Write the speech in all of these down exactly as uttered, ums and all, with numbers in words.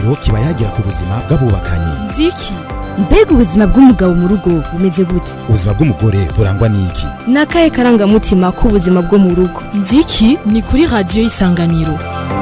ikiganiro kiba yagira ku buzima bw'abubakanye. Nziki mbega ubuzima bw'umugabo mu rugo bumeze gute? Ubuzima bw'umugore burangwa n'iki? Nakaye karangamutima k'ubuzima bwo mu rugo. Nziki ni kuri radio Isanganiro.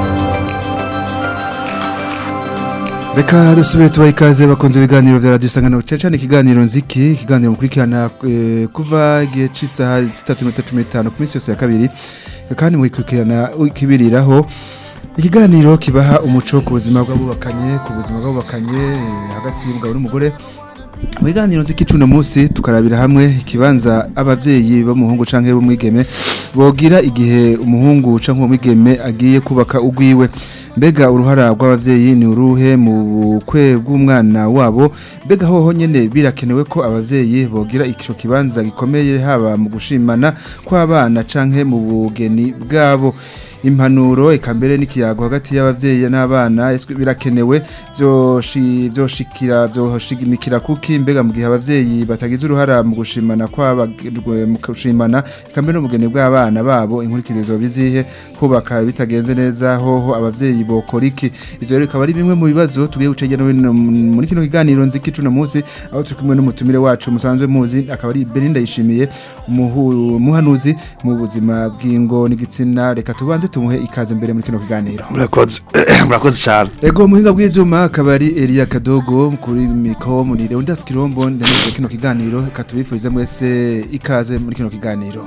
Reka dusubire tubaha ikaze bakunze ibiganiro vya radio Isanganiro cyane ikiganiro Nziki, ikiganiro mukurikirana e, kuva igihe c'isaha zitatu n'iminota cumi n'itanu ku minsi yose ya kabiri, kandi mukurikirana ikibiriraho ikiganiro kibaha umuco ku buzima bw'abubakanye, ku buzima bw'abubakanye hagati y'umugabo n'umugore. Mu biganiro Nziki cuno munsi tukarabira hamwe ikibanza abavyeyi b'umuhungu canke b'umwigeme bogira igihe umuhungu canke umwigeme agiye kubaka ugwiwe. Mbega uruhara rw'abavyeyi ni uruhe mu bukwe bw'umwana wabo? Mbega hoho nyene birakenewe ko abavyeyi bogira ico kibanza gikomeye haba mu gushimana kw'abana canke mu bugeni bwabo? Impanuro ikambere n'ikiyago hagati y'abavyeyi n'abana eswe birakenewe byoshi byoshikira byoshigimikira kuki? Mbega mu gihe abavyeyi batagize uruhara mu gushimana kwaba mu gushimana ikambere n'ubugeni bw'abana babo, inkurikizo bizihe? Kubaka bitagenze neza hoho abavyeyi bokora iki? Ivyo rero bikaba ari bimwe mu bibazo tugiye gucegera muri kino kiganiro Nziki cuno munsi, aho turi kumwe n'umutumire wacu musanzwe muzi akaba ari Belinda Yishimiye, umuhanuzi mu buzima bw'ingo n'igitsina. Reka tubanze tumuhe ikaze mbere muri kino kiganiro. Murakoze murakoze cyane. Ego muhinga bw'ivyuma akaba ari Elia Kadogo kuri mikro muri Leonidas Kirombo ndetse kino kiganiro katubifuriza mwese ikaze muri kino kiganiro.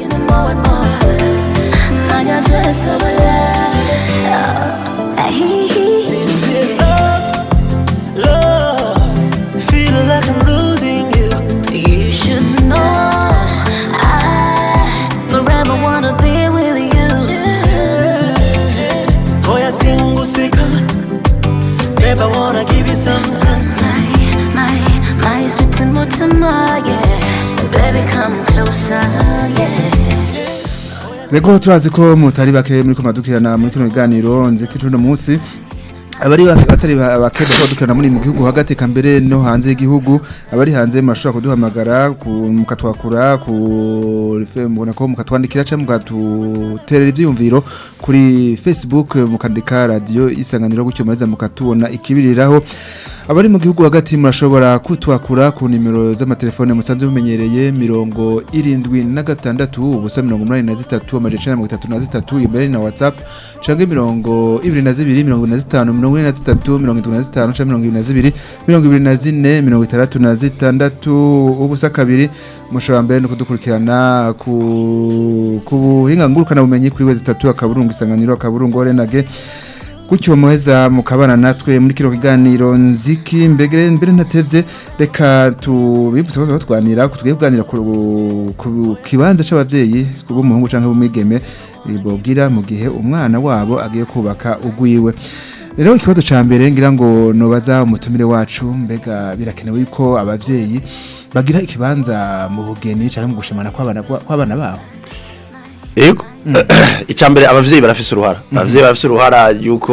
Babe, I wanna give you some time. My, my, my sweet and mutama, yeah. Baby, come closer, yeah. Ego turazi ko mutari bake muri kumadukirana muri kino kiganiro Nziki cuno munsi. Abari batari bakede ko dukirana muri mu gihugu hagati kambere no hanze y'igihugu, abari hanze mashobora kuduhamagara mukatwakura ku mbona ko mukatwandikira cyangwa mukatuterera ivyumviro kuri Facebook mukandika radio Isanganiro gutyo maze mukatubona ikibiriraho. Abari mu gihugu hagati murashobora kutwakura ku nimero z'amatelefone musanzwe mumenyereye mirongo irindwi na gatandatu ubusa mirongo umunani na zitatu amajana mirongo itatu na zitatu, imbere na WhatsApp canke mirongo ibiri na zibiri mirongo ine na zitanu mirongo ine na zitatu mirongo itatu na zitanu canke mirongo ibiri na zibiri mirongo ibiri na zine mirongo itandatu na zitandatu ubusa kabiri. Mushobora mbere no kudukurikirana ku ku buhinga ngurukana bumenyi kuri wezi tatu akaburungu Isanganiro akaburungu Orenage. Gutyo muheza mukabana natwe muri kino kiganiro Nziki. Mbegere mbere ntatevye reka tubibutse ko twanira kutugiye kuganira ku kibanza c'abavyeyi kubo muhungu canke bumwigeme bogira mu gihe umwana wabo agiye kubaka ugwiwe. Rero ikibazo ca mbere ngira ngo nobaza umutumire wacu, mbega birakenewe yuko abavyeyi bagira ikibanza mu bugeni canke mu gushimana kw'abana kw'abana babo? Ego icambere abavyeyi barafise uruhara. Abavyeyi barafise uruhara yuko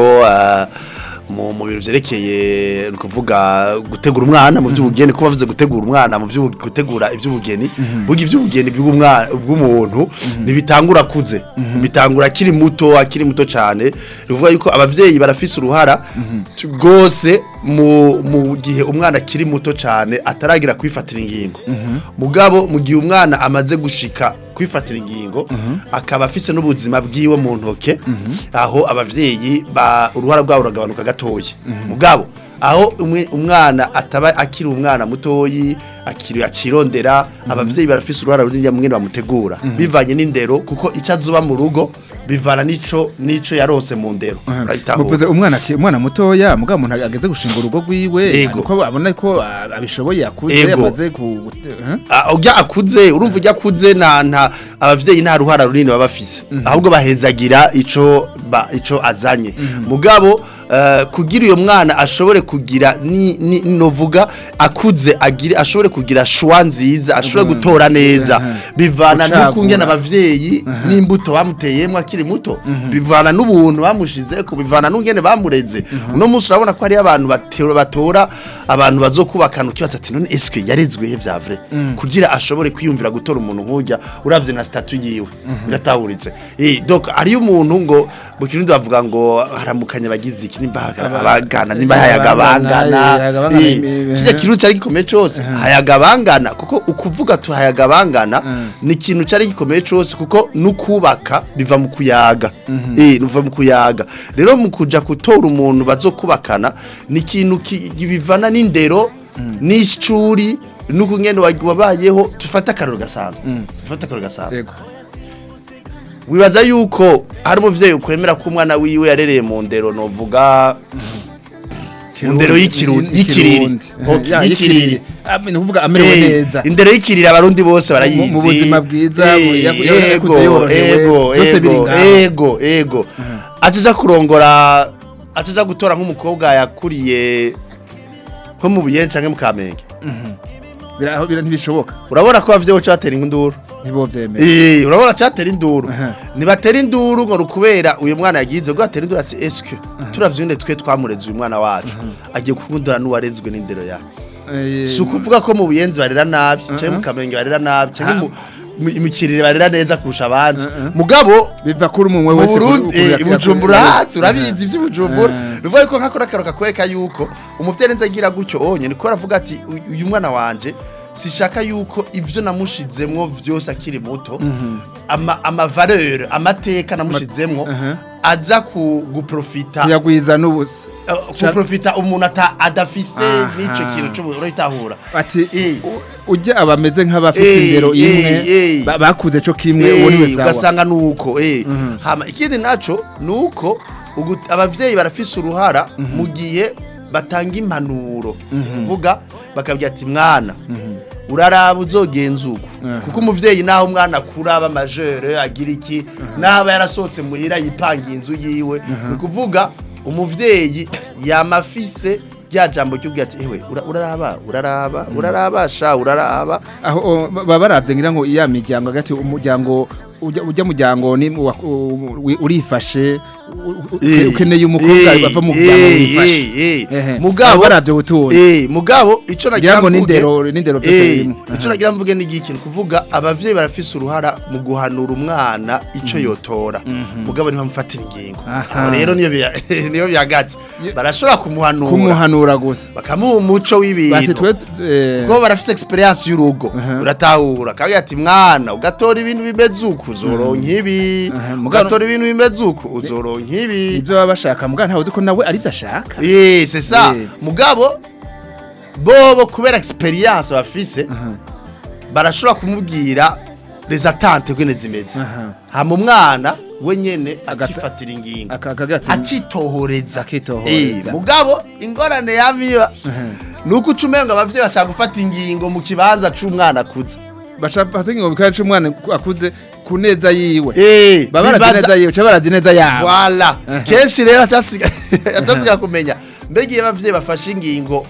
mu mu bintu vyerekeye kuvuga gutegura umwana mu by'ubugeni, ko bavuze gutegura umwana mu byo gutegura iby'ubugeni, bugi iby'ubugeni bw'umwana bw'umuntu nibitangura kuze, bitangura akiri muto akiri muto cyane. Bivuga yuko abavyeyi barafise uruhara gose mu mu gihe umwana akiri muto cyane ataragira kwifatira ingingo. Mugabo mu gihe umwana amaze gushika kwifatira ingingo akaba afise n'ubuzima bwiwe mu ntoke, aho abavyeyi ba uruhara rwabo ragabanuka gatoye. Mugabo aho umwana ataba akiri umwana mutoyi akiri acirondera, abavyeyi barafise uruhara runini mwene bamutegura bivanye n'indero, kuko icazuba mu rugo bivana nico nico yarose mu ndero. Muvuze umwana umwana mutoya mugabo umuntu ageze gushinga urugo rwiwe uko abona ko abishoboye akuze yamaze ku ujya akuze, urumva ujya akuze na nta abavyeyi nta ruhara runini baba bafise, ahubwo bahezagira ico ico azanye. Mugabo Uh, kugira uyo mwana ashobore kugira ni, ni novuga akuze agire ashobore kugira shwa nziza, ashobore gutora neza, bivana n'ukungena abavyeyi n'imbuto bamuteyemwe akiri muto, bivana n'ubuntu bamushize ko, bivana n'ungene bamureze. Uno munsi urabona ko ari abantu batora abantu bazokubakana ukibaza ati none eske yarezwe he vya vrai kugira ashobore kwiyumvira gutora umuntu nkujya uravye na statut yiwe biratahuritse. Eh donc ari umuntu ngo mu kirundi bavuga ngo haramukanya bagize iki nimba abangana nimba hayaga bangana kijya kirundi cyari gikomeye cyose hayaga bangana kuko ukuvuga tu hayaga bangana ni ikintu cyari gikomeye cyose kuko nukubaka biva mu kuyaga eh biva mu kuyaga rero mu kuja gutora umuntu bazokubakana ni ikintu bivana n'indero n'ishuri nuko ngene wabayeho tufata akaroro gasanzwe tufata akaroro gasanzwe wibaza yuko hari umuvyeyi ukwemera ko umwana wiwe yarereye mu ndero novuga mu ndero y'ikirundi y'ikiriri y'ikiriri nuvuga amerewe neza indero y'ikiriri abarundi bose barayizi mu buzima bwiza yakuze yorohewe byose biri ngaho ego ego acija kurongora acija gutora nk'umukobwa yakuriye ko mu buyenzi canke mu Kamenge biraho bira ntibishoboka urabona ko bavyeho cyatera induru nibo vyemera eh urabona cyatera induru nibatera induru ngo rukubera uyu mwana yagize ngo atera induru ati eske turavyunde twe twamureze uyu mwana wacu agiye kukundura n'uwarezwe n'indero ya sukuvuga ko mu buyenzi barera nabi cyane mu Kamenge barera nabi cyane mu imikirire barera neza kurusha abandi mugabo biva kuri umwe wese ibujumbura urabizi iby'ubujumbura bivuye ko nkakora karoka kwereka yuko umuvyeyi nza agira gutyo onye niko aravuga ati uyu mwana wanje sishaka yuko ivyo namushizemwo vyose akiri muto ama ama valeur amateka namushizemwo aza ku guprofita yagwiza n'ubusa ku profita umuntu ata adafise nico kintu cyo urahitahura ati ujye abameze nk'abafise indero imwe bakuze cyo kimwe uwo ni wese ugasanga nuko eh hama ikindi naco nuko abavyeyi barafise uruhara mu gihe batanga impanuro vuga bakabya ati mwana uraraba uzogenzuko kuko umuvyeyi naho umwana kuraba majeur agira iki naba yarasotse muhira yipanga inzu yiwe ukuvuga umuvyeyi yamafise rya jambo cyo bwati ewe uraraba uraraba urarabasha uraraba aho babaravye ngira ngo iya miryango gati umuryango ujya muryango ni urifashe ukeneye umukobwa bava mu muryango urifashe mugabo baravye butunzi eh mugabo ico nagira ngo nindero nindero byose ico nagira mvuge ni giki kuvuga abavyeyi barafise uruhara mu guhanura umwana ico yotora mugabo ni bamufatira ingingo rero niyo niyo byagatse barashobora kumuhanura kumuhanura gusa bakamuha umuco w'ibintu ko barafise experience y'urugo uratahura kagira ati mwana ugatora ibintu bimeze uko uzoronka ibi ugatora ibintu bimeze uko uzoronka ibi ivyo baba bashaka mugabo ntawe uzi ko nawe ari byo ashaka eh c'est ça mugabo bobo kubera experience bafise barashobora kumubwira les attentes kwene zimeze hama umwana we nyene akifatira ingingo akitohoreza akitohoreza mugabo ingorane yabiba nuko ucumenga abavye bashaka gufata ingingo mu kibanza c'umwana akuze bashaka ingingo bikaya c'umwana akuze kuneza yiwe eh babara neza yiwe cabarazi neza yawe wala kenshi rero atasiga atasiga kumenya mbege abavye bafashe ingingo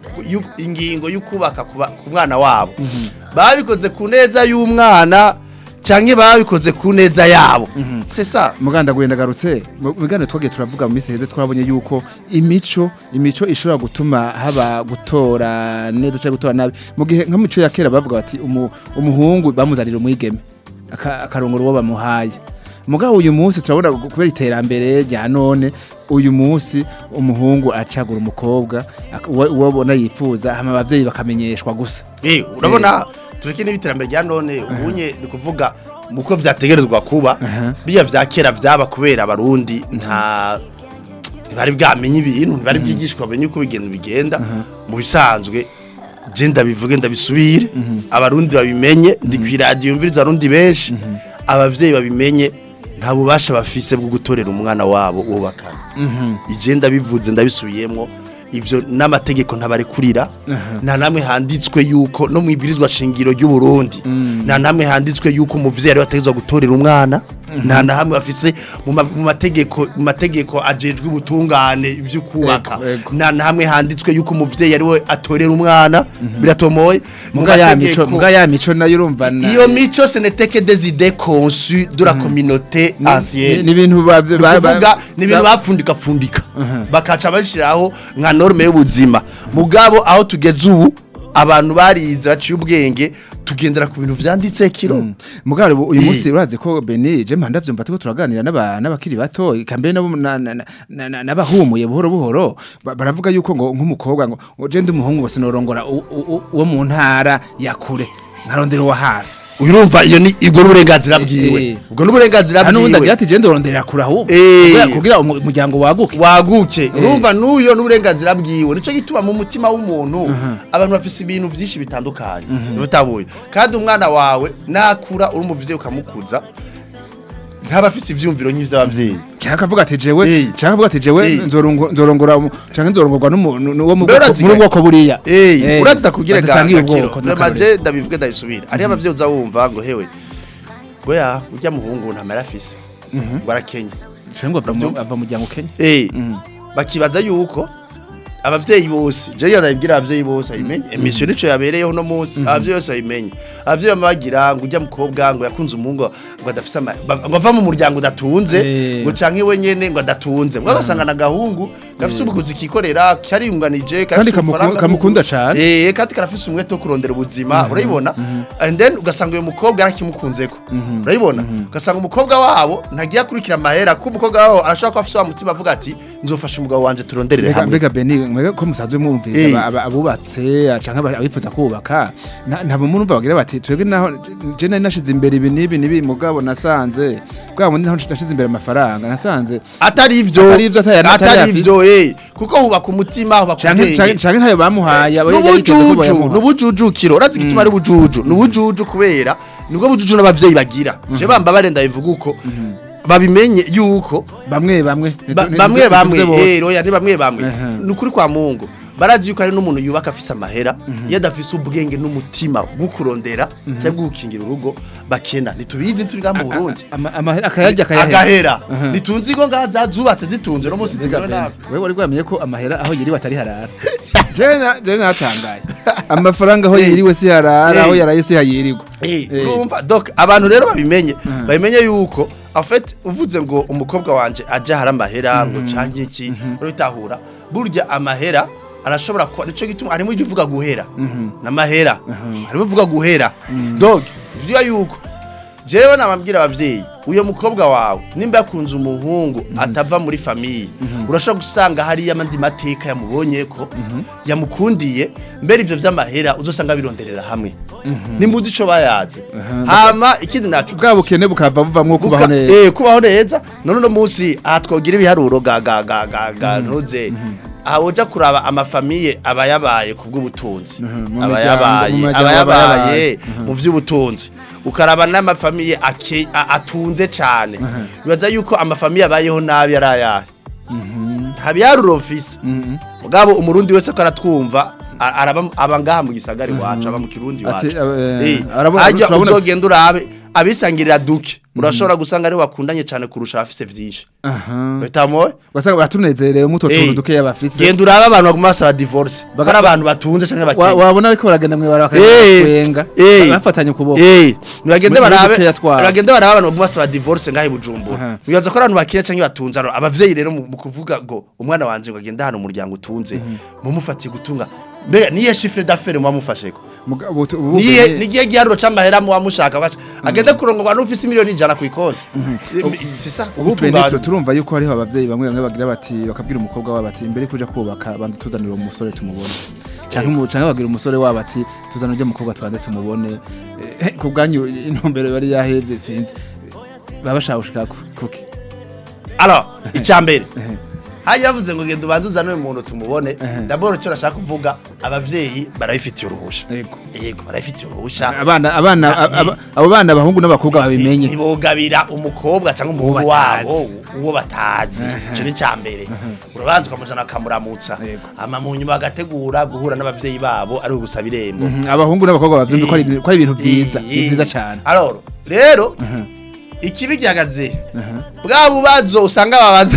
ingingo y'ukubaka ku mwana wabo babikoze kuneza y'umwana canke babikoze kuneza yabo c'est ça muganda gwenda garutse muganda twagiye turavuga mu miseheze twabonye yuko imico imico ishobora gutuma haba gutora neza cyangwa gutora nabi mu gihe nka mico ya kera bavuga bati umuhungu bamuzarira umwigeme akarongoro uwo bamuhaye mugabo uyu munsi turabona kubera iterambere rya none uyu munsi umuhungu acagura umukobwa uwo bona yifuza hama abavyeyi bakamenyeshwa gusa eh urabona tureke n'ibiterambere rya none ubunye ni kuvuga muko vyategerezwa kuba biya vya kera vyaba kubera abarundi nta bari bwamenye ibintu bari byigishwa benye uko bigenda bigenda mu bisanzwe je ndabivuge ndabisubire abarundi babimenye ndi ku radio yumviriza abarundi benshi abavyeyi babimenye nta bubasha bafise bwo gutorera umwana wabo ubakana ije ndabivuze ndabisubiyemo ivyo n'amategeko ntabare kurira nta namwe handitswe yuko no mwibirizwa shingiro ry'u Burundi nta namwe handitswe yuko umuvyeyi ari bategezwa gutorera umwana nta na hamwe bafise mu mategeko mu mategeko ajejwe ubutungane ivyo kubaka nta na hamwe handitswe yuko umuvyeyi ari we atorera umwana biratomoye muga ya mico muga ya mico nayo urumva iyo mico ce n'était que des idées conçues de la communauté ancienne ni bintu bavuga ni bintu bapfundika fundika bakaca bashiraho nka norme y'ubuzima mugabo aho tugeze ubu abantu barize baciye ubwenge tugendera ku bintu vyanditse kiro Mm. Mugabo uyu Eh. munsi urazi ko Beni je mpanda vyumva tuko turaganira n'aba n'abakiri bato kambe nabo na- na- na- na- n'abahumuye buhoro buhoro ba- baravuga yuko ngo nk'umukobwa ngo ngo je ndi umuhungu ngo sinorongora u- u- u- uwo mu ntara ya kure nkarondera uwa hafi urumva iyo ni igoro uburenganzira bwiwe Eh. ubwo n'uburenganzira hano undi bwiwe agira ati je ndorondera kure ahubwo Eh. kugira- kugira umu- umuryango waguke waguke urumva n'uyo n'uburenganzira bwiwe nico gituma mu mutima w'umuntu abantu bafise ibintu vyinshi bitandukanye bitabuye kandi umwana wawe nakura uri umuvyeyi ukamukuza ntaba afise ivyumviro nk'ivy'abavyeyi cyangwa akavuga ati jewe Eh. cyangwa akavuga ati jewe Eh. nzorongo- nzorongora umu- canke nzorongorwa n'umuntu wo mu Mbere bwoko- uraziga- muri bwoko buriya Eh, urazi ndakubwire badasangiye gakiro ubwoko namaje ndabivuge ndabisubira ari abavyeyi uza wumva ngo hewe goya urya muhungu ntamara afise ngo arakenye cyangwa ava mu- Ndavyumva. ava mu muryango Kenya eh bakibaza yuko abavyeyi bose je yandabwira abavyeyi bose ayimenye emission ico yabereyeho no munsi abavyeyi bose ayimenye abavyeyi bamagira ngo urya mukobwa ngo yakunze umuhungu ngo adafise ama- ba- ngo ava mu muryango udatunze Eh. ngo canke we nyene ngo adatunze ngo agasanga na gahungu gafise ubukuzi kikorera kariyunganije Kandi kamuku- kamukunda cane. eh kandi karafise umwete wo kurondera ubuzima urayibona and then ugasanga uyo mukobwa yarakimukunzeko urayibona ugasanga umukobwa wabo ntagiye akurikira amahera ko umukobwa wabo arashaka ko afise wa mutima avuga ati nzofasha umugabo wanje turonderere Mbega hamwe mbega Beni mwega ko musanzwe Eh. mwumvise aba- abubatse canke aba- abifuza kubaka nta nta muntu umva bagira bati twebwe naho je nari nashize imbere ibi nibi nibi mugabo nasanze bwa bundi naho nashize imbere amafaranga nasanze atari ivyo Atari ivyo atari- atari atari afise. ivyo eh kuko hubaka umutima hubaka canke canke ubwenge canke ntayo bamuhaye aba yari yiteze ko nubujuju bayamuha. nubujujukiro urazi igituma ari bujuju nubujuju kubera nibwo bujuju n'abavyeyi bagira je bamba barenda bivuga uko babimenye yuko bamwe bamwe ba- Ni- bamwe ni- bamwe ni- bose. eh oya ni bamwe bamwe Mhm. nukuri kwa Mungu barazi yuko ari n'umuntu yubaka afise amahera iyo adafise ubwenge n'umutima bwo kurondera cyangwa gukingira urugo bakena nitubizi turi mu Burundi Ama- amahera akayarya akayahera agahera nitunzi ngo ngaza zubatse zitunze no munsi Mbega zigana Beni, nabi wewe wari gwamenye ko amahera aho yiriwe atari harara je na- je natangaye amafaranga aho Eh. yiriwe si harara Eh. aho yaraye si hayirirwa Eh, Eh. urumva donc abantu rero babimenye babimenye yuko en fait uvuze ngo umukobwa wanje aje hari amahera ngo canke iki urabitahura burya amahera arashobora kuba nico gituma harimo ivyo uvuga guhera n'amahera harimo uvuga guhera donc ivyo yuko jewe nabambwira abavyeyi uyo mukobwa wawe nimba yakunze umuhungu atava muri famille urashobora gusanga hari yamandi mateka yamubonye ko yamukundiye mbere ivyo vy'amahera uzosanga bironderera hamwe nimuzi ico bayaze hama ikindi nacu bwa bukene bukava buvamwo kubaho Buka- neza eh kubaho neza none no munsi aha twogira ibiharuro ga ga ga ga ga ntuze aha woja kuraba amafamiye abayabaye kubw'ubutunzi mu miryango- abayabaye mu miryango abayabaye abayabaye. mu vy'ubutunzi ukaraba n'amafamiye ake- a- atunze cane bibaza yuko amafamiye abayeho nabi ari ayahe nta biharuro mfise mugabo umurundi wese ko aratwumva a- araba aba ngaha mu gisagara iwacu aba mu kirundi Ati, iwacu eh, Eh, arabona- harya turabona- uzogenda urabe abisangirira duke urashobora gusanga ari wakundanye cyane kurusha abafise vyinshi aha betamoye wasanga batunezerewe muto Eh. tuntu dukeya bafise genda urabe abantu baguma basaba divorce bagara abantu batunze canke Wa- bakenya wabona ariko baragenda mwibara Eh, bakwenga eh. bafatanye ukuboko eh nibagende Muri- muri barabe dukeya twabo. bagende barabe abantu baguma basaba divorce ngahe bujumbura Aha. bibaza ko ari abantu bakenya canke batunze ano abavyeyi rero mu mu kuvuga ngo umwana wanje ngo agenda hano umuryango utunze mumufatiye gutunga mbega niye chiffre d'affaires mwamufasheko Mugabo utu- ubu niye bukene- nigiye giharuro c'amahera mu wamushaka baca agende kurongorwa n'ufise miliyoni ijana ku ikonti c'est ça ubu pe ubutungane. nitwe turumva yuko hariho abavyeyi bamwe bamwe bagira bati bakabwira umukobwa wabo ati mbere kuja kubaka banza tuzanira umusore tumubone canke mu canke bagira umusore wabo ati tuzanira uje mukobwa twanze tumubone Eh, ku bwanyu intumbero bari yahevye sinzi baba bashaka gushika ku- kuki alors icambere haya yavuze ngo genda ubanze uzane umuntu tumubone d'abord cyo nashaka kuvuga abavyeyi barabifitiye uruhusha yego yego barabifitiye uruhusha abana abana Ah, aba- aba- abo bana abahungu n'abakobwa babimenye ntibogabira umukobwa cyangwa umuhungu Uwo batazi. wabo uwo batazi icyo ni cyambere urabanza ukamujana akamuramutsa Yego. ama mu nyuma bagategura guhura n'abavyeyi babo ari ugusaba irembo Mhm, abahungu n'abakobwa bavyumva ko ari ibintu- ko ari ibintu vyiza Eh, ni vyiza cane alors rero ikibi gihagaze bwa bubazo usanga babaza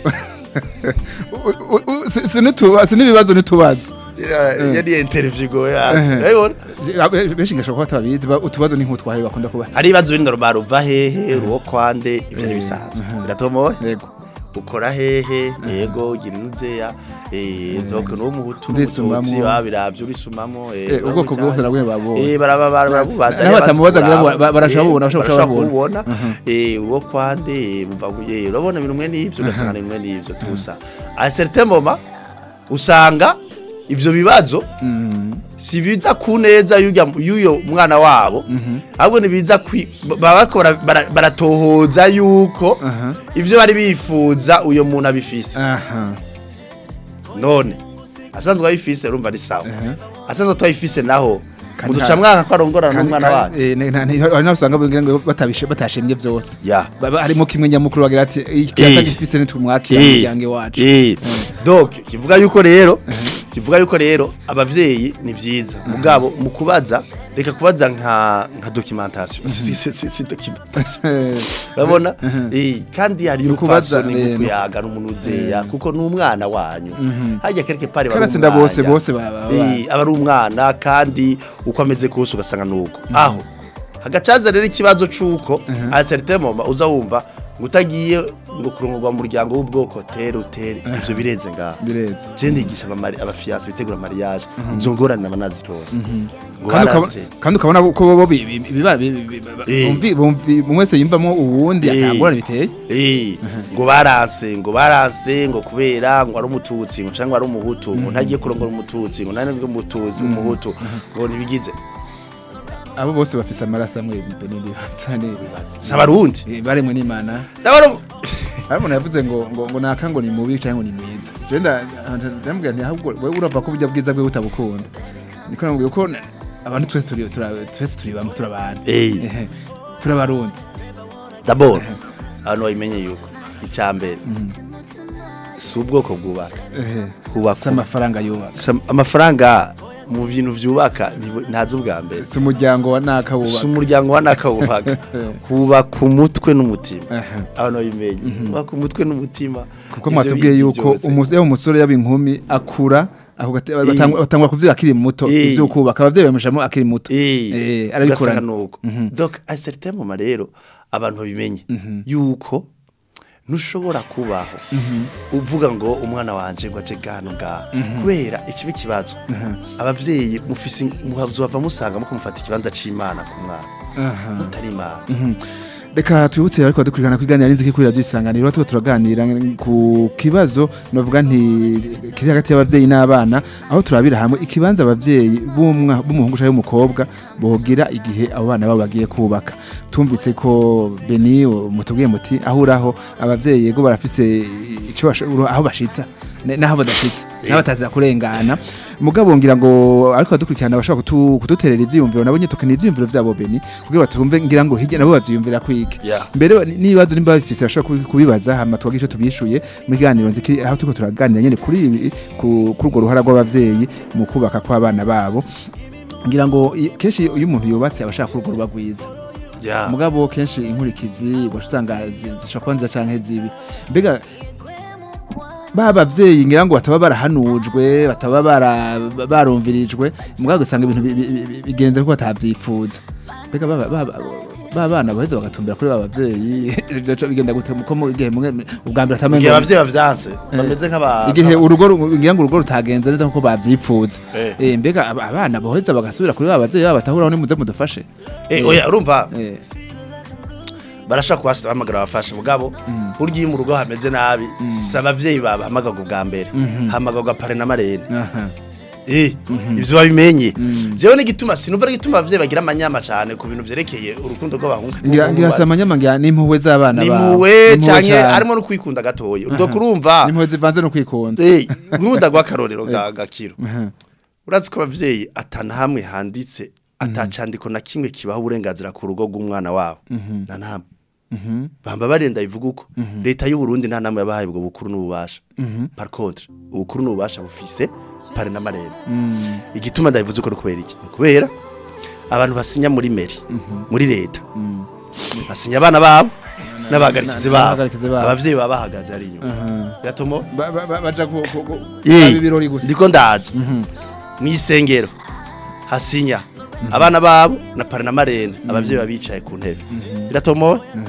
U- u- u- si- si n'utu- si n'ibibazo n'utubazo yari interview go Eh. yazi urabibona benshi ngashobora kuba batabizi ba- utubazo ni nk'utwahe bakunda kuba hari ibibazo bindi normal uva hehe ruwo kwande ibyo ni bisanzwe biratomoye yego ukora hehe yego gira inzeya eh donc no muhutu Urisumamo. mututsi babiravye urisumamo Eh, ubwoko bwose nabwo babona. eh baraba barabubaza Naho batamubaza ngira barashabona bashobora kubona. eh uwo kwande mvaguye urabona ibintu mwe n'ivyo ugasanga nimwe n'ivyo tusa a certain moment usanga ivyo bibazo si biza kuneza y'uyo mwana wabo ahubwo nibiza babakora baratohoza yuko ivyo bari bifuza uyo muntu abifise none asanzwe abifise urumva ari sawa asanzwe twayifise naho muduca mwanga ko arongorana n'umwana wacu eh na usanga bagira ngo batabishe batashemye byose ya harimo kimwe nyamukuru bagira ati ikiyatagifise nitumwakira yange wacu eh donc kivuga yuko rero kivuga yuko rero abavyeyi ni vyiza mugabo mu kubaza reka kubaza nka nka documentation si si si documentation urabona eh kandi hari yukubaza ni kuyaga n'umuntu uzeya kuko n'umwana wanyu hajya kereke pare bari karatsinda bose bose baba eh abari umwana kandi uko ameze kose ugasanga nuko aho hagacaza rero ikibazo cuko a certain moment uza wumva ngutagiye ngo kurongorwa mu muryango w'ubwoko tere utere ivyo bireze ngaho bireze je ndigisha abamari abafiance bitegura mariage izo ngorane abanazi rose kandi ukabona ko bo biba bumvi bumvi mwese yimvamo uwundi atangora biteye eh ngo baranse ngo baranse ngo kubera ngo ari umututsi ngo cyangwa ari umuhutu ngo ntagiye kurongora umututsi ngo nane bw'umututsi umuhutu ngo nibigize abo bose bafise amaraso amwe benindi batsane sabarundi baremwe n'Imana ndabona arimo yavuze ngo ngo ngo naka ngo ni mubi cyangwa ngo ni mwiza je nda ndambwira nti ahubwo wewe urava ko bijya bwiza bwe utabukunda niko namubwiye ko abantu twese turi twese turi bamwe turabana eh turabarundi d'abord abantu bayimenye yuko icambere subwoko bwubaka eh kubaka amafaranga yubaka amafaranga mu bintu vyubaka ntazi ubwa mbere si umuryango wa naka wubaka si umuryango wa naka wubaka kubaka umutwe n'umutima abantu babimenye kubaka umutwe n'umutima kuko mwatubwiye yuko umusore yab'inkumi akura batangwa kuvyo akiri muto ivyo kubaka abavyeyi bamujamo akiri muto eh arabikora nuko donc à certain moment rero abantu babimenye yuko nushobora kubaho uvuga ngo umwana wanje ngo aje gano nga kubera ikibi kibazo abavyeyi mufisi muhavuzova musanga muko mufata ikibanza c'Imana ku mwana mutari Imana reka twibutse ariko dukurikirana kwiganira n'inziki kuri radio Isanganiro tuko turaganira ku kibazo novuga nti kiri hagati y'abavyeyi n'abana aho turabira hamwe ikibanza abavyeyi b'umwa b'umuhungu cyangwa umukobwa bogira igihe abo bana babo bagiye kubaka tumvise ko Beni mutubwiye muti aho uraho abavyeyi yego barafise ico aho bashitsa naho badashitse n'abataza kurengana mugabo ngira ngo ariko dukurikirana bashaka kuduterera ivyiyumviro nabo nyitokana ivyiyumviro vyabo Beni kugira batumve ngira ngo hirya nabo bavyiyumvira kwiki mbere nibazo nimba bifise bashaka kubibaza hama twagisho tubishuye muri ganiro nziki aho tuko turaganira nyene kuri ku rugo ruhara rw'abavyeyi mu kubaka kwa abana babo ngira ngo kenshi uyu muntu yubatse abashaka kurugo rubagwiza mugabo kenshi inkurikizi bashusanga zishakwanza canke zibi mbega baba bavyeyi ngira ngo bataba barahanujwe bataba barumvirijwe mugabo gusanga ibintu bigenze kuko batavyifuza bega baba babana baheze bagatumbira kuri baba bavyeyi ibyo cyo bigenda gute muko mu gihe ubwa mbere atamenye igihe abavyeyi bavyanse bameze nk'aba igihe urugo ngira ngo urugo rutagenze neza nkuko bavyifuza eh mbega abana baheze bagasubira kuri baba bavyeyi baba batahuraho nimuze mudufashe eh oya urumva barashaka kwashira hamagara abafasha mugabo buryo mu rugo hameze nabi sabavyeyi baba hamagaga ubwa mbere hamagaga pare na marene eh ivyo babimenye jewe ni gituma sinumva gituma abavyeyi bagira amanyama cyane ku bintu vyerekeye urukundo rw'abahungu ngira ngira samanyama ngira nimpuwe z'abana ba nimpuwe cyane arimo no kwikunda gatoye ubwo kurumva nimpuwe zivanze no kwikunda eh nkunda gwa karorero gakiro urazi ko abavyeyi atana hamwe handitse atacandiko na kimwe kibaho uburenganzira ku rugo rw'umwana wabo na namwe bamba barenda bivuga uko leta y'u Burundi nta namwe yabahaye ubwo bukuru n'ububasha par contre ubukuru n'ububasha bufise pare na marene igituma ndabivuze uko kubera iki kubera abantu basinya muri meri muri leta basinya abana babo n'abagarikize babo abavyeyi baba bahagaze ari inyuma yatomo baja ku ibirori gusa ndiko ndaza mu isengero hasinya abana babo na pare na marene abavyeyi babicaye ku ntebe biratomowe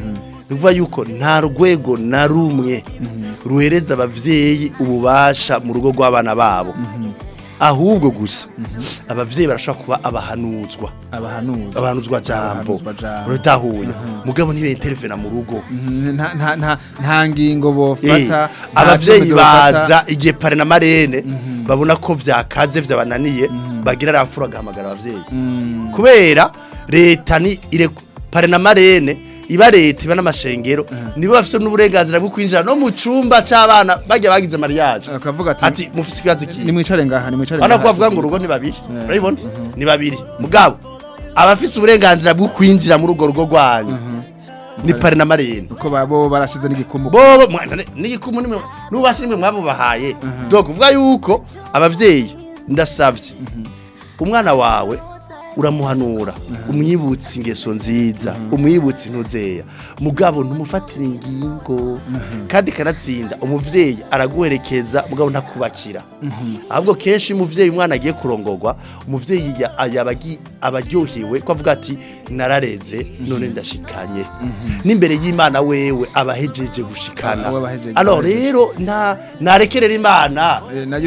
bivuga yuko nta rwego na rumwe ruhereza abavyeyi ububasha mu rugo rw'abana babo ahubwo gusa abavyeyi barashobora kuba abahanuzwa abahanuzwa abahanuzwa jambo rutahuye mugabo nibe intervena mu rugo nta nta nta nta ngingo bofata abavyeyi baza igihe pare na marene babona ko vyakaze vyabananiye bagira ramfura gahamagara abavyeyi kubera leta ni ire pare na marene iba leta iba n'amashengero nibo bafite n'uburenganzira bwo kwinjira no mu cumba c'abana bajya bagize mariage akavuga ati ati mufise ikibazo ki ni mwicare ngaha ni mwicare ana kuvuga ngo urugo ni babiri urabibona ni babiri mugabo abafise uburenganzira bwo kwinjira muri urwo rugo rwanyu ni pare na marene uko babo barashize n'igikumu bo n'igikumu nimwe n'ubashye nimwe mwabo bahaye donc kuvuga yuko abavyeyi ndasavye umwana wawe uramuhanura umwibutsi ingeso nziza umwibutsi ntuzeya mugabo ntumufatira ingingo kandi kanatsinda umuvyeyi araguherekeza mugabo ntakubakira ahubwo kenshi umuvyeyi umwana agiye kurongorwa umuvyeyi yabagi abaryohewe ko avuga ati narareze none ndashikanye n'imbere y'Imana wewe abahejeje gushikana alors rero nta narekerera Imana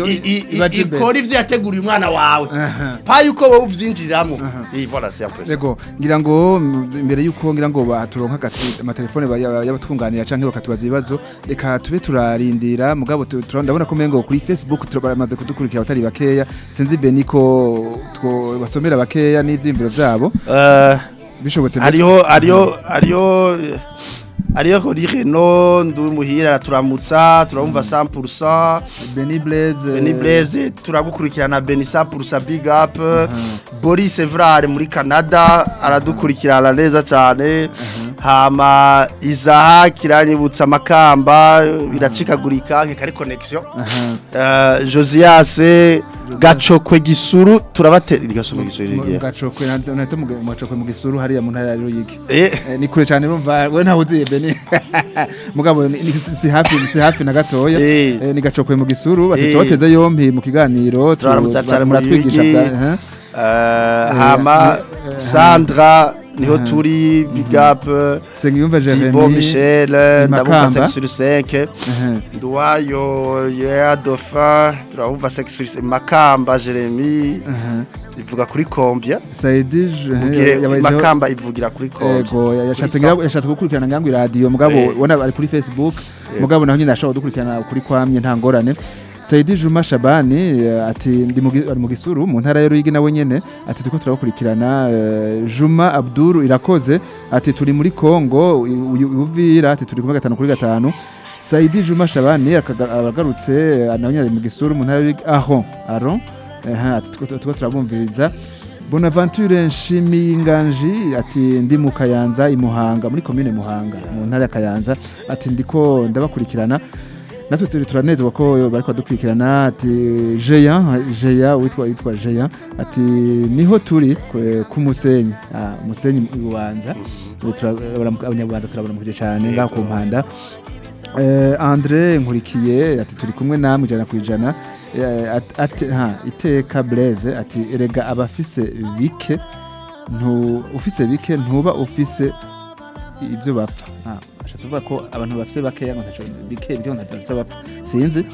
ikora ivyo yateguriye umwana wawe pa yuko wowe uvyinjiramo eh voilà c'est après yego ngira ngo imbere yuko ngira ngo baturonka amatelefone y'abatunganira canke bakatubaza ibibazo reka tube turarindira mugabo turandabona ko mengo kuri Facebook turabamaze kudukurikira batari bakeya sinzi Beniko two basomera bakeya n'ivyimbiro vyabo eh bishobotse ariho ariho ariho ariyo kuri Reno ndumuhira turamutsa turumva cent pour cent Beni Blaze Beni Blaze turagukurikirana Beni cent pour cent big up Boris Evrard muri Canada aradukurikirana neza cyane hama izaha kiranyibutsa makamba biracikagurika kari connection uh, Josias Gacokwe Gisuru turabatera igasoma gisuru Gacokwe nato mu Gacokwe mu Gisuru hariya mu ntara rero yiki ni kure cyane urumva we ntaho uziye Beni mugabo si hafi si hafi na gatoya ni Gacokwe mu Gisuru batoteze yompi mu kiganiro turatwigisha hama Sandra niho turi big up Sengiyumva Jeremy Thibaut Michel ndabumva cinq sur cinq Nduwayo ya Dauphin turabumva cinq sur cinq Makamba Jeremy ivuga kuri Combia Saidi Makamba ivugira kuri Combia yego yashatse ngira yashatse gukurikirana ngambwe radio mugabo wona ari kuri Facebook mugabo naho nyine ashobora gukurikirana kuri kwamye nta ngorane Saidi Juma Shabani ati ndi mu Gisuru mu ntara y'Uruyigi nawe nyene ati tuko turakurikirana uh, Juma Abdul irakoze ati turi muri Kongo Uvira ati turi kumwe gatanu kuri gatanu Saidi Juma Shabani akagarutse nawe nyene mu Gisuru mu ntara y'Uruyigi aho aron aha ati tuko turabumviriza Bonaventure Nshimiyinganji ati ndi mu Kayanza imuhanga muri commune Muhanga mu ntara ya Kayanza ati ndiko ndabakurikirana natwe turi turanezwa ko bari kwadukurikirana ati Jean Jean witwa witwa Jean ati niho turi ku musenyi ah musenyi ubanza abanyarwanda turabona muje cyane nga ku mpanda eh Andre nkurikiye ati turi kumwe namwe jana kwijana ati ha iteka Blaze ati erega abafise bike ntu ufise bike ntuba ufise ibyo bapfa ah tuvuga ko abantu bafite bakeya ntaco bike byo ntacyo bapfa sinzi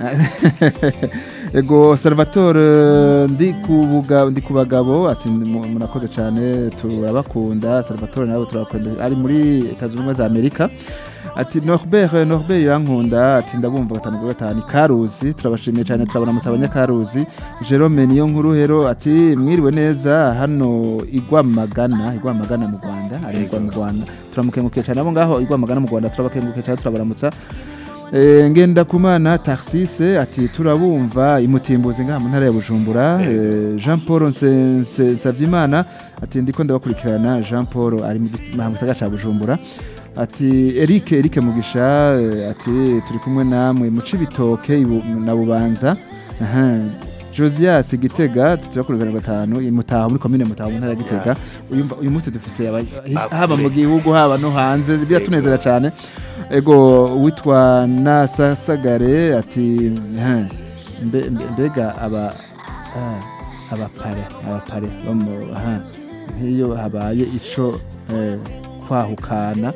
ego Salvatore ndi kubuga ndi kubagabo ati munakoze cyane turabakunda Salvatore nabo turakunda ari muri Etazo Ubumwe za Amerika ati Norbert Norbert yankunda ati ndabumva gatanu kuri gatanu Karuzi turabashimiye cyane turabona musabanya Karuzi Jerome niyo nkuru hero ati mwiriwe neza hano igwa magana igwa magana mu Rwanda ari igwa mu Rwanda turamukengukiye cyane abo ngaho igwa magana mu Rwanda turabakengukiye cyane turabaramutsa eh ngenda kumana Tarsise ati turabumva imutimbuzi ngaha mu ntara ya Bujumbura Jean Paul Savyimana ati ndiko ndabakurikirana Jean Paul ari mu gisagara ca Bujumbura ati Eric Eric Mugisha ati turi kumwe namwe mu Cibitoke na Bubanza aha Josias Gitega turakurikirana gatanu imutaha muri commune mutaha mu ntara ya Gitega uyu munsi dufise haba mu gihugu haba no hanze biratunezera cyane ego witwa Nasasagare ati mbega aba abapare abapare bamo aha iyo habaye ico kwahukana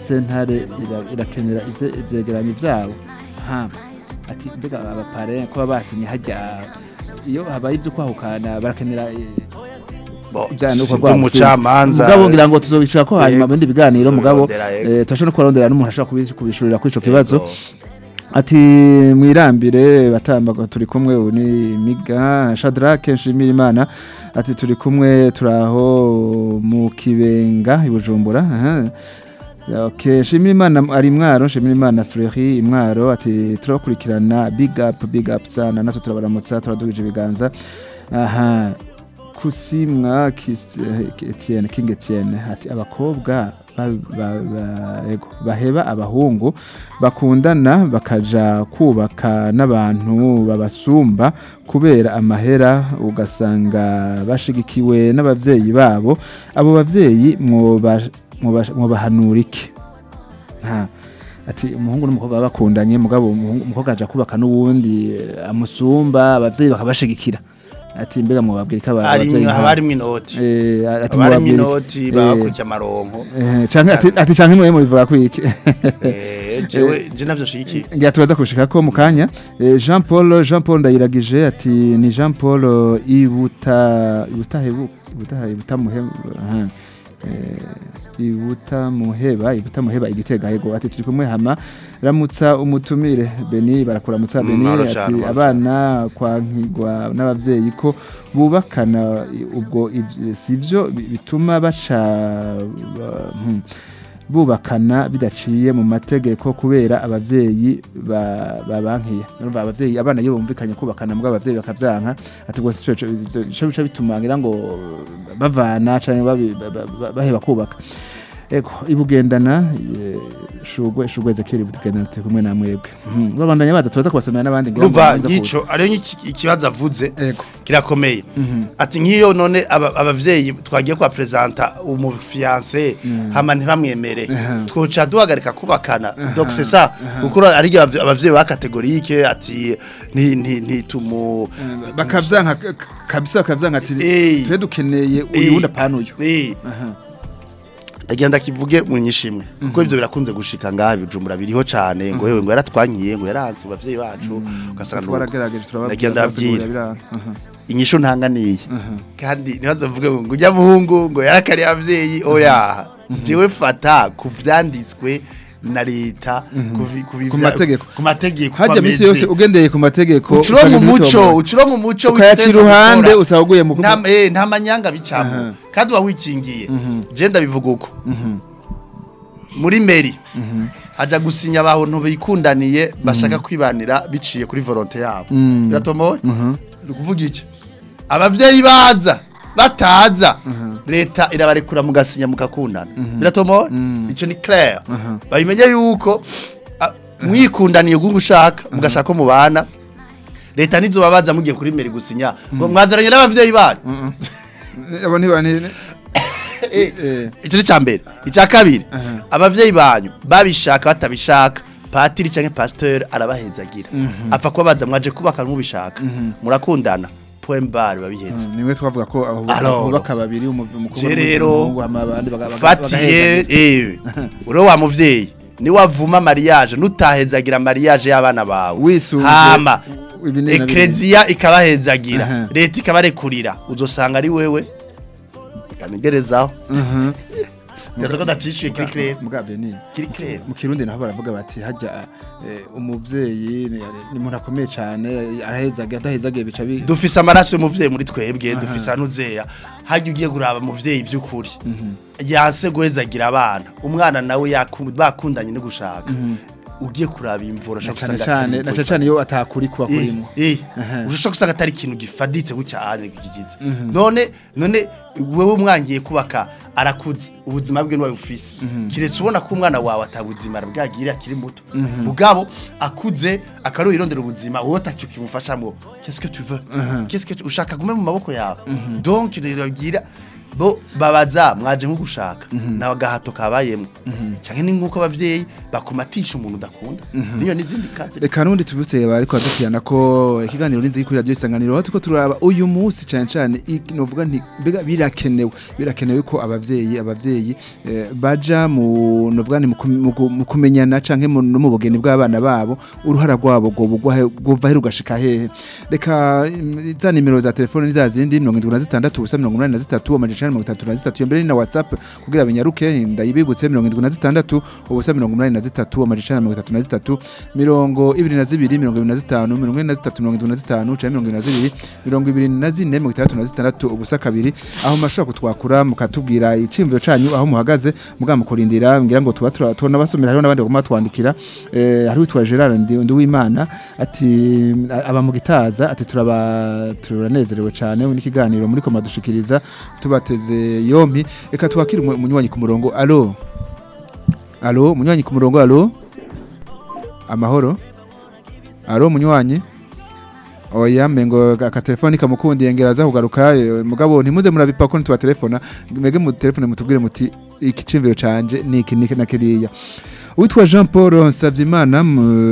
sentare ira- irakenera ivye- ivyegeranyo vyabo ha ati mbega abapare ko basinye hajya iyo habaye ivyo kwahukana barakenera eh, ijana uko rwabo umucamanza mugabo ngira ngo tuzobishira ko hanyuma bindi biganiro mugabo Tuzobirondera, yego. eh, turashobora kurondera n'umuntu ashaka kubi- kubishurira kuri ico kibazo ati mwirambire batamba turi kumwe ubu ni miga Shadrack nshimira Imana ati turi kumwe turaho mu kibenga ibujumbura aha okay nshimira Imana ari mwaro nshimira Imana Fleury imwaro ati turakurikirana big up big up sana natwe turabaramutsa turadugije ibiganza aha kusimwa Etienne King Etienne ati abakobwa ba- ba- ba- ego, baheba abahungu bakundana bakaja kubaka n'abantu babasumba kubera amahera ugasanga bashigikiwe n'abavyeyi babo abo bavyeyi mwobahanura iki ha ati umuhungu n'umukobwa baba bakundanye mugabo umuhungu- umukobwa aja kubaka n'uwundi eh, amusumba abavyeyi bakabashigikira ati mbega mwababwira ko ari abavyeyi nka- abarimo inoti eh ati abarimo mwababwira iki? inoti Eh, bakurikiye amaronko eh, canke ati ati canke mwe mubivuga ko iki eh jewe je navyo shiki ngira tubaza kushika ko mu kanya Eh, Jean Paul Jean Paul ndayiragije ati ni Jean Paul ibuta ibuta hebu ibuta ibuta muheba aha eh, ibuta muheba ibuta muheba igitega yego ati turi kumwe hama ramutsa umutumire Beni barakuramutsa Mm, Beni mahoro ati cane, mahoro abana kwankigwa n'abavyeyi ko bubakana ubwo ivy- sivyo bi- bituma baca ba- hmm, bubakana bidaciye mu mategeko kubera abavyeyi ba- babankiye urumva abavyeyi abana iyo bumvikanye kubakana mbwa abavyeyi bakavyanka ati ngo sico cyo bituma ngira ngo bavana canke babi- ba- ba- ba- baheba kubaka ego ibugendana eh, shugwe shugwe Ezekiel ibugendana turi kumwe na mwebwe Mhm. babandanya baza tuza kubasomera n'abandi ngira ngo urumva baza kuza. ngico ari ikibazo avuze ego kirakomeye ati nk'iyo none aba- abavyeyi twagiye kwa presenta umufiance hama ntibamwemere twoca duhagarika kubakana donc c'est ça kuko ari igihe abavyeyi ba categorique ati nti nti ntitumu bakavyanka k- k- kabisa bakavyanka ati Eh. twe dukeneye Eh. uyu wundi apanuyo eh agenda kivuge mu nyishimwe kuko ivyo birakunze gushika ngaha bijumbura biriho cane ngo yewe ngo yaratwankiye ngo yaranze abavyeyi bacu ugasanga nuko. twaragerageje turababwira Nagenda turabasigurira abwira. biranga. Aha. inyishu ntanganiye kandi ntibazavuge ngo ujya muhungu ngo yarakariye abavyeyi oya jewe fata ku vyanditswe na leta kuvi- kubi- Ku mategeko. ku mategeko hajya misi yose ugendeye ku mategeko ucuro mu muco ucuro mu muco ukayaca witeza iruhande gukora. usaguye mu nta eh, nta manyanga bicamo Aha. kandi uba wikingiye je ndabivuga uko muri meri haja gusinya abantu bikundaniye bashaka kwibanira biciye kuri volonté yabo biratomoye ni kuvuga iki abavyeyi baza bataza leta irabarekura mugasinya mugakundana biratomoye ico ni clair babimenye yuko a- mwikundaniye gushaka mugashaka ko mubana leta nizo babaza mugiye kuri meri gusinya ngo mwazaranye n'abavyeyi banyu abo ntibane Eh, icyo ni cyambere icya kabiri abavyeyi banyu babishaka batabishaka patiri canke pasteur arabahezagira apfa kuba baza mwaje kubaka mubishaka murakundana point bar babiheza nimwe twavuga ko aho Alors. bubaka babiri umukobwa Je rero, n'umuhungu hama abandi baga- baga- fatiye bagaheza. eh uro wa muvyeyi ni wavuma mariage nutahezagira mariage y'abana bawe Wisunze hama ibinini na eklezia ikabahezagira Aha. leta ikabarekurira uzosanga ari wewe kanigerezaho Mhm. ndasako ndacishuye kiri clair Muga Beni kiri clair mu kirundi naho baravuga bati hajya eh, umuvyeyi ni ni umuntu akomeye cyane arahezaga adahezaga bica bi dufise amaraso y'umuvyeyi muri twebwe dufise anuzeya hajya ugiye kuraba muvyeyi by'ukuri yanse guhezagira abana umwana nawe yaku- bakundanye no gushaka ugiye kuraba imvura na ushaka cyane gusanga cyane atari na imvura cyane iyo atakuri kuba kurimo Eh, Aha. ushaka gusanga atari ikintu gifaditse gucyane kigize none none wewe umwangiye kubaka arakuze ubuzima bwe n'uwawe ufise kiretse ubona ko umwana wawe atabuzima bwagira kiri muto mugabo akuze akaruye irondera ubuzima wowe tacyukimufashamwo qu'est-ce que tu veux qu'est-ce que tu ushaka gume mu maboko yawe donc riragira bo babaza mwaje nko gushaka nawe gahato kabayemo cyane ni nkuko abavyeyi bakumatisha umuntu udakunda niyo nizindi kaze reka nundi tubutse bariko badukirana ko ikiganiro ninzi kuri radio isanganiro aho tuko turaba uyu munsi cyane cyane novuga nti mbega birakenewe birakenewe ko abavyeyi abavyeyi eh, baja mu novuga ni mu kumenyana canke no mu bugeni bw'abana babo uruhara rwabo go bugwa herugashika hehe reka za nimero za telefone ni za zindi mirongo indwi na zitandatu ubusa mirongo umunani na zitatu amajana mirongo itatu na zitatu mbere ni na WhatsApp kugira abanyaruke ndayibibutse mirongo indwi na zitandatu ubusa mirongo umunani na zitatu amajana mirongo itatu na zitatu mirongo ibiri na zibiri mirongo ibiri na zitanu mirongo ine na zitatu mirongo indwi na zitanu canke mirongo ine na zibiri mirongo ibiri na zine mirongo itandatu na zitandatu ubusa kabiri aho mashaka kutwakura mukatubwira icimviro canyu aho muhagaze mugamba kurindira ngira ngo tuba tubona basomera hariho nabandi bagoma twandikira eh hari witwa Gerard ndi w'Imana ati aba mu gitaza ati turaba turanezerewe cyane n'ikiganiro muri ko madushikiriza tubateze yompi reka twakira umunywanyi ku murongo allo allo umunywanyi ku murongo allo amahoro allo umunywanyi oya mengo aka telefone kamukundiye ngeraza kugaruka mugabo ntimuze murabipa ko ntwa telefona mege mu telefone mutubwire muti iki cimviro canje niki niki nakiriya witwa Jean Paul Nsavyimana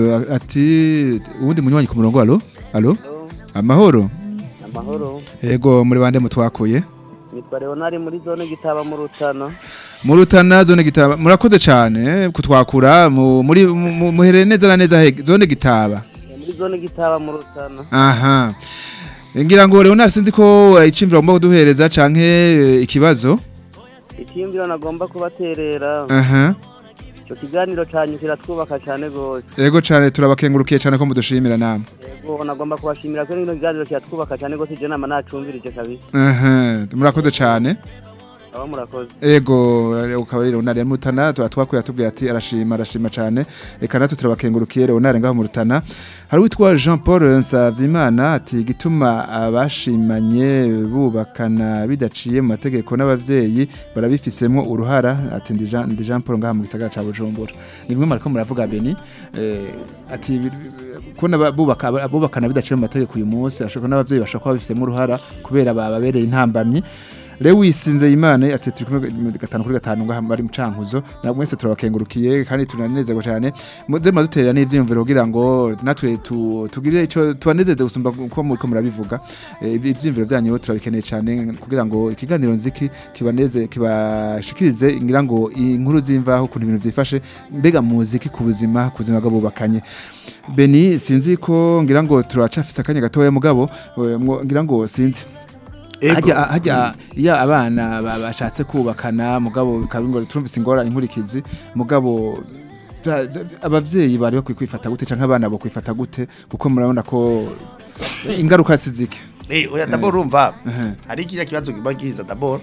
ati ubundi munywanyi ku murongo allo allo amahoro amahoro ego muri bande mutwakuye nitwa Leonard muri zone Gitaba mu Rutana mu Rutana zone Gitaba murakoze cyane kutwakura muri muherere neza na neza zone Gitaba muri zone Gitaba mu Rutana aha ngira ngo Leonard sinzi ko icimviro ngomba kuduhereza canke ikibazo icimviro nagomba kubaterera aha cyo kiganiro cyanyu kiratwubaka cyane gose yego cyane turabakengurukiye cyane ko mudushimira namwe yego nagomba kubashimira ko ino kiganiro kiratwubaka cyane gose je nama nacumvirije kabisa aha murakoze cyane aba murakoze yego ukabariro unari mutana twatwakuye atubwira ati arashima arashima cyane reka natwe turabakengurukiye unari ngaho mu Rutana hari witwa Jean Paul Nsavyimana ati gituma abashimanye bubakana bidaciye mu mategeko n'abavyeyi barabifisemo uruhara ati ndi Jean ndi Jean Paul ngaha mu gisagara ca Bujumbura nimwe mariko muravuga Beni eh ati ko nabubaka abubakana bidaciye mu mategeko uyu munsi ashaka n'abavyeyi bashaka kuba bifisemo uruhara kubera bababereye intambamye Lewis Nzeyimana ati turi gatanu kuri gatanu ngaha bari mu cankuzo na mwese turabakengurukiye kandi tunanezerwa cyane muze maduterera n'ivyumviro kugira ngo natwe tugire ico tubanezeze gusumba ko muri ko murabivuga ivyumviro byanyu turabikeneye cyane kugira ngo ikiganiro nziki kibaneze kibashikirize ngira ngo inkuru zimvaho kuntu ibintu vyifashe mbega muziki ku buzima ku buzima bw'abubakanye Beni sinzi ko ngira ngo turacafisa akanya gatoya mugabo ngira ngo sinzi hajya hajya ya abana bashatse kubakana mugabo kabingo turumvise ingorane inkurikizi mugabo abavyeyi bari bakwiye kwifata gute canke abana bo kwifata gute kuko murabona ko ingaruka sizike eh oya d'abord urumva hari iki kibazo kibagiza d'abord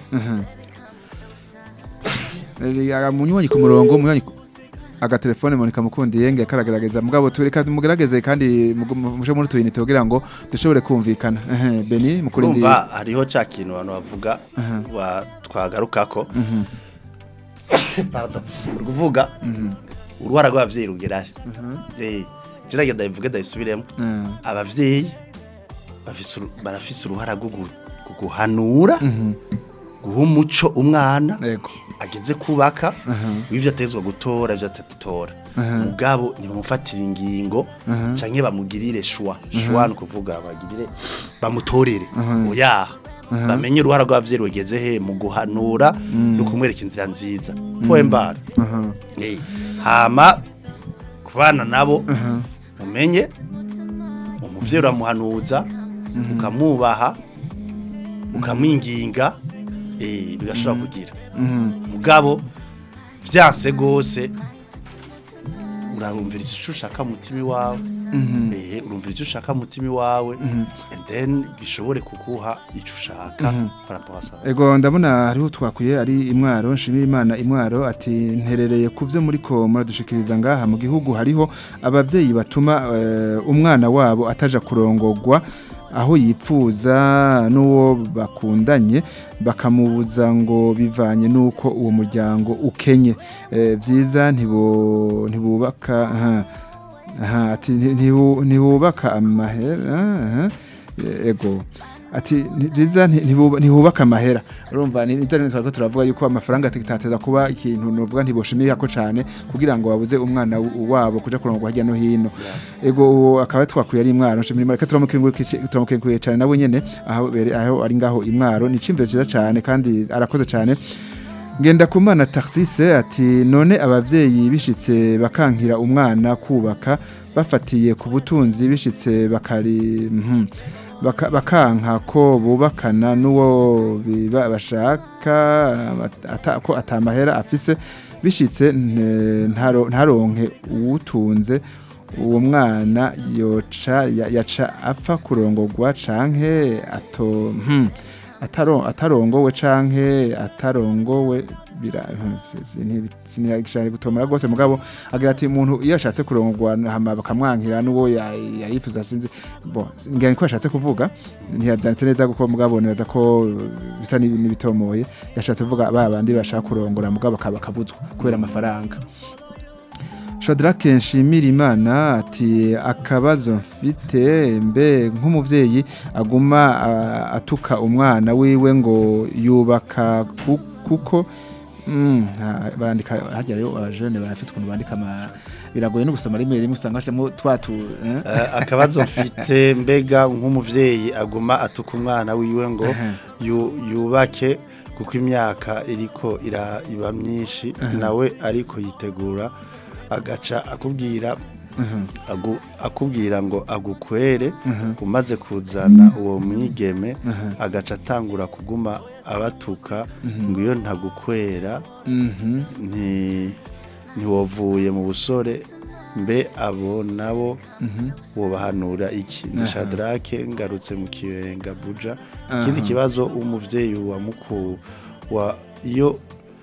eh munywanyi ku murongo munywanyi aga telefone Monica mukundiye nge karagerageza mugabo tureka mugerageze kandi muje muri tuyinite kugira ngo dushobore kumvikana eh Beni mukurindi umva hariho ca kintu abantu bavuga wa twagarukako pardon kuvuga uruhara rw'abavyeyi rugerahe eh kirage ndavuga ndayisubiremo abavyeyi bafise barafise uruhara rwo guhanura guha umuco umwana yego ageze kubaka wivyo atezwa gutora ivyo atatora mugabo ni bamufatira ingingo canke bamugirire shwa shwa no kuvuga bagirire bamutorere oya bamenye uruhara rw'abavyeyi rugeze he mu guhanura no kumwereka inzira nziza poembara eh hama kubana nabo umenye umuvyeyi uramuhanuza ukamubaha ukamwinginga eh bigashobora kugira mugabo vyanse gose urarumvira icyo ushaka mutima wawe eh urumvira icyo ushaka mutima wawe and then gishobore kuguha icyo ushaka parapasa ego ndabona hariho twakuye ari imwaro nshimira Imana imwaro ati nterereye kuvyo muri ko muradushikiriza ngaha mu gihugu hariho abavyeyi batuma uh, umwana wabo ataja kurongogwa aho yipfuza n'uwo bakundanye bakamubuza ngo bivanye nuko uwo muryango ukenye vyiza ntibo ntibubaka aha aha ati ntibubaka amahera ego ati ntiza ntihubaka amahera urumva ni internet twako turavuga yuko amafaranga atateza kuba ikintu novuga ntiboshimira ko cyane kugira ngo babuze umwana wabo kuja kurongwa hajya no hino ego akaba twakuye ari imwaro nshimira reka turamukenguye cyane nabo nyene aho aho ari ngaho imwaro ni cimve cyiza cyane kandi arakoze cyane ngenda kumana Taxise ati none abavyeyi bishitse bakankira umwana kubaka bafatiye ku butunzi bishitse bakari mhm Baka, bakanka ko bubakana nuwo biba bashaka ata, ko atamahera afise bishitse ntaro ntaronke utunze uwo mwana yoca yaca apfa kurongorwa canke ato hmm, ataro atarongowe canke atarongowe bira siniyagishane gutomara gose mugabo agira ati umuntu iyo ashatse kurongorwa hama bakamwankira nuwo yarifuza sinzi bo ngani ko ashatse kuvuga ntiyabyanditse neza guko mugabo neza ko bisa n'ibitomoye yashatse kuvuga babandi bashaka kurongora mugabo bakabuzwa kubera amafaranga Shadrake nshimira Imana ati akabazo mfite mbe nk'umuvyeyi aguma uh, atuka umwana wiwe ngo yubaka kuko mm barandika hajya rero abajene barafite kuntu bandika ama biragoye no gusoma rimwe rimwe usanga hashemo twatu eh? uh, akabazo mfite mbega nk'umuvyeyi aguma atuka umwana wiwe ngo yu, yubake kuko imyaka iriko ira iba myinshi uh -huh. nawe ariko yitegura agaca akubwira uh -huh. agu, akubwira ngo agukwere uh -huh. umaze kuzana uwo mwigeme uh -huh. agaca atangura kuguma abatuka uh -huh. ngo iyo ntagukwera uh -huh. nti ntiwovuye mu busore mbe abo nabo uh -huh. wobahanura iki ni uh -huh. Shadrake ngarutse mu Kibenga Buja uh -huh. ikindi kibazo umuvyeyi wa muku wa iyo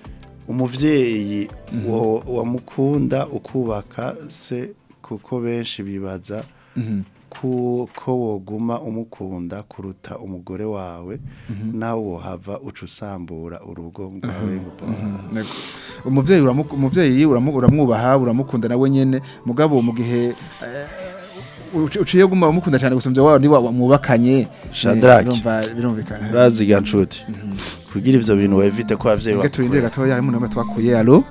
umuvyeyi mm -hmm. wa mukunda ukubaka se kuko benshi bibaza mm -hmm. ko woguma umukunda kuruta umugore wawe mm -hmm. nawe wohava ucusambura urugo rwawe mm -hmm. umuvyeyi umuvyeyi uramwubaha uramukunda nawe nyene mugabo mu gihe uciye guma umukunda cyane gusumvya wawe ni wamubakanye Shadrake birumvikana baziga nshuti kugira ivyo bintu wevite ko abavyeyi bakwe turinde gatoya harimo namwe twakuye allo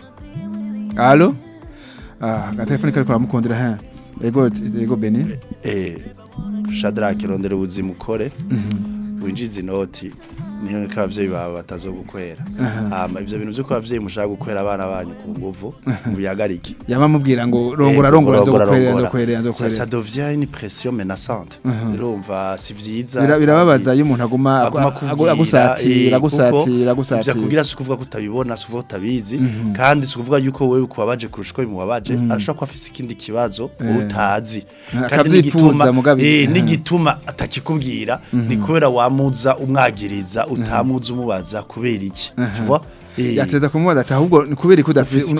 allo ah gatelefone kari kwa mukundira ha ego ego Beni eh Shadrake rondera ubuzima ukore winjiza inoti niyo kavyeyi baba batazogukwera hama ivyo bintu byo kwavyeyi mushaka gukwera abana banyu ku nguvu mubihagariki yama mubwira ngo rongora rongora zo gukwera zo kwera zo kwera ça devient une pression menaçante urumva si vyiza birababaza iyo umuntu aguma agusatira agusatira agusatira kugira sukuvuga kutabibona sukuvuga utabizi kandi sukuvuga yuko wewe kubabaje kurushiko bimubabaje ashaka kwafisa ikindi kibazo utazi kandi n'igituma eh n'igituma atakikubwira ni kubera wamuza umwagiriza utamuza umubaza kubera iki tuva yateza kumubaza ati ahubwo kubera ko udafise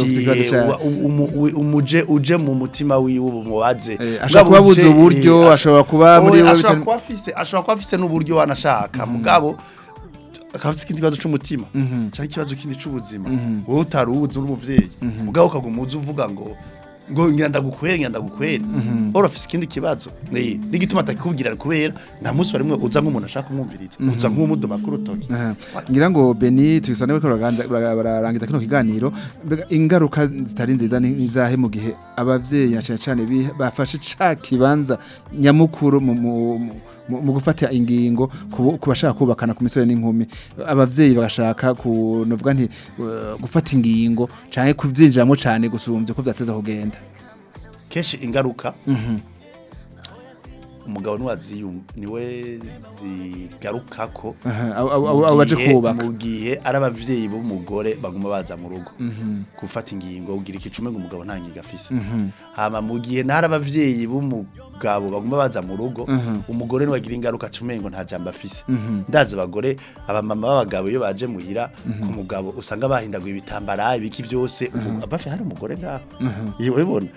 umuje uje mu mutima wiwe umubaze ashaka kubabuza uburyo ashobora kuba muri we ashaka kwafise ashaka kwafise n'uburyo wanashaka mugabo akafise ikindi kibazo cy'umutima cyangwa ikibazo kindi cy'ubuzima wowe utaruzi uri umuvyeyi mugabo ukagumuza uvuga ngo ngo ngenda gukwera ngenda gukwera ora afise ikindi kibazo ne nigituma atakubwira kubera nta musi warimwe uza nk'umuntu ashaka kumwumviriza uza nk'umudo makuru toki ngira ngo Beni tuyisane ko bararangiza kino kiganiro ingaruka zitari nziza nizahe mu gihe abavyeyi cyane cyane bafashe ca kibanza nyamukuru mu gufata ingingo kubashaka kubakana ku misore n'inkumi abavyeyi bagashaka kunovuga nti gufata ingingo canke kuvyinjiramo cyane gusumvye ko vyateza kugenda keshi ingaruka umugabo nuwazi niwe zigarukako abo baje kubaka mu gihe ari abavyeyi bo mugore baguma baza mu rugo gufata ingingo ugira ikicume ngo umugabo nta ngiga afise hama mu gihe ntari abavyeyi bo mugabo baguma baza mu rugo umugore niwagira ingaruka cumengo nta jambo afise ndazi abagore abamama b'abagabo iyo baje muhira ku mugabo usanga bahindaguye ibitambara ibiki vyose abafi hari umugore ngaho iyo ubona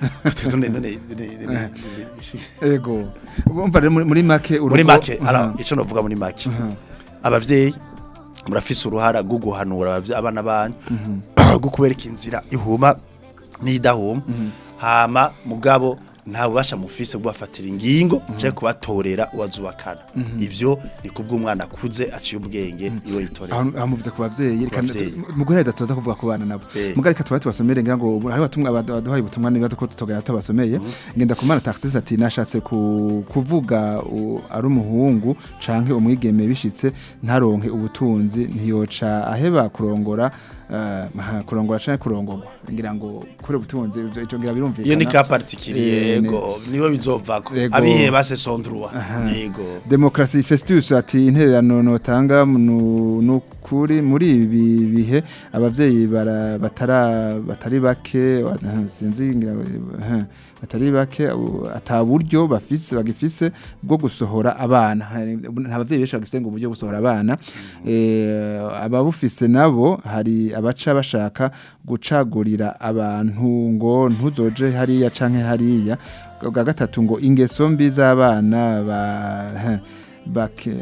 ego umva muri make urugo muri make ara ico novuga muri make abavyeyi murafise uruhara rwo guhanura abana banyu gukubereka inzira ihuma n'idahuma hama mugabo nta bubasha mufise bwafatira ingingo je kubatorera uwazubakana ivyo ni kubw'umwana akuze aciye ubwenge iwe yitorera aho muvuze ku bavyeyi mu guheza tuza kuvuga ku bana nabo mugari ka twari tubasomere ngira ngo hari batumwa baduhaye ubutumwa nibaza ko tutogera tubasomeye ngenda kumana taxis ati nashatse kuvuga ari umuhungu canke umwigeme bishitse ntaronke ubutunzi ntiyoca aheba kurongora uh, kurongora canke kurongorwa ngira ngo kure ubutunzi ico ngira birumvikana iyo ni ka particulier yego niwe bizovako abihe base sondrua yego Democracy Festus ati intererano notanga nukuri muri ibi bihe abavyeyi batara batari bake sinzi ngira batari bake ataburyo bafise bagifise bwo gusohora abana nta bavyeyi besha gifise ngo uburyo gusohora abana eh ababufise nabo hari abaca bashaka gucagurira abantu ngo ntuzoje hariya canke hariya bwa gatatu ngo ingeso mbi z'abana ba bake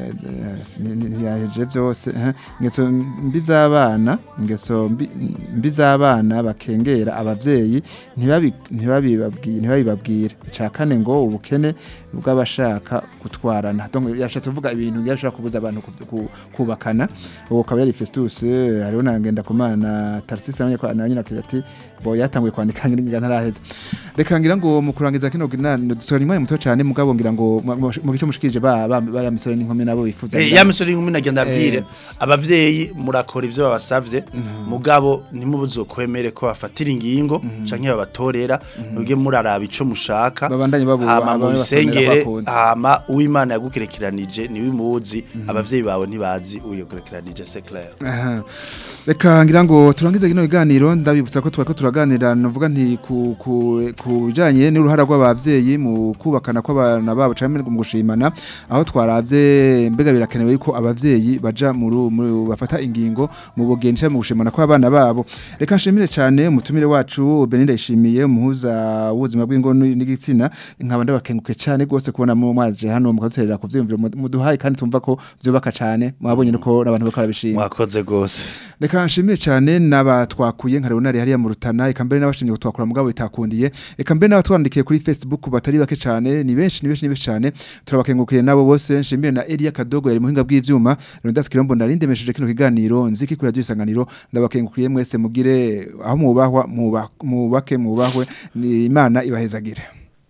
yaje byose ingeso mbi z'abana ingeso mbi z'abana bakengera abavyeyi ntibabi ntibabibabwira ntibabibabwira icakane ngo ubukene bw'abashaka gutwarana donc yashatse kuvuga ibintu yashaka kubuza abantu kubakana uwo kaba yari Festus hariho nangenda kumana Tarsisi nanye kwa nanye nakirati bo yatanguye kwandika ngira ntaraheza reka ngira ngo mu kurangiza kino dusora imwe muto cyane mugabo ngira ngo mu bice mushikije ba ya misore n'inkumi nabo bifuza ya misore n'inkumi nagenda abwire abavyeyi murakora ivyo babasavye mugabo nimubuzo kwemere ko bafatira ingingo canke babatorera nubwe muraraba ico mushaka babandanye babu abasengere hama uw'Imana yagukerekiranije ni wimuzi abavyeyi bawe ntibazi uyokerekiranije c'est clair reka ngira ngo turangize kino iganiro ndabibutsa ko twako turaganira novuga nti ku kujanye n'uruhara rw'abavyeyi mu kubakana kw'abana babo cyane mu gushimana aho twaravye mbega birakenewe yuko abavyeyi baja mu bafata ingingo mu bugenje mu gushimana kw'abana babo reka nshimire cyane umutumire wacu Beninde ishimiye umuhuza w'ubuzima bw'ingo n'igitsina nkaba ndabakenguke cyane gose kubona mu mwaje hano mukaduterera kuvyumvira muduhaye kandi tumva ko vyubaka cyane mwabonye nuko nabantu bakora bishimye mwakoze gose reka nshimire cyane n'abatwakuye nka Leonard hariya mu Rutana eka mbere n'abashimye gutwakura mugabo itakundiye eka mbere n'abatwandikiye kuri Facebook batari bake cyane ni benshi ni benshi ni benshi cyane turabakengukiye nabo bose nshimire na Elia Kadogo yari muhinga bw'ivyuma Rondas Kirombo narindemesheje kino kiganiro nziki kuri radio Isanganiro ndabakengukiye mwese mugire aho mubahwa mubake mubahwe ni Imana ibahezagire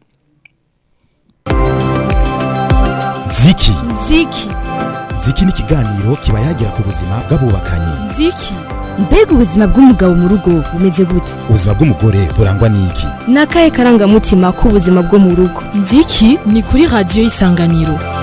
Ziki Ziki Ziki ni kiganiro kiba yagira ku buzima bw'abubakanye Ziki mbega ubuzima bw'umugabo mu rugo bumeze gute ubuzima bw'umugore burangwa n'iki nakaye karangamutima k'ubuzima bwo mu rugo Ziki ni kuri radio Isanganiro.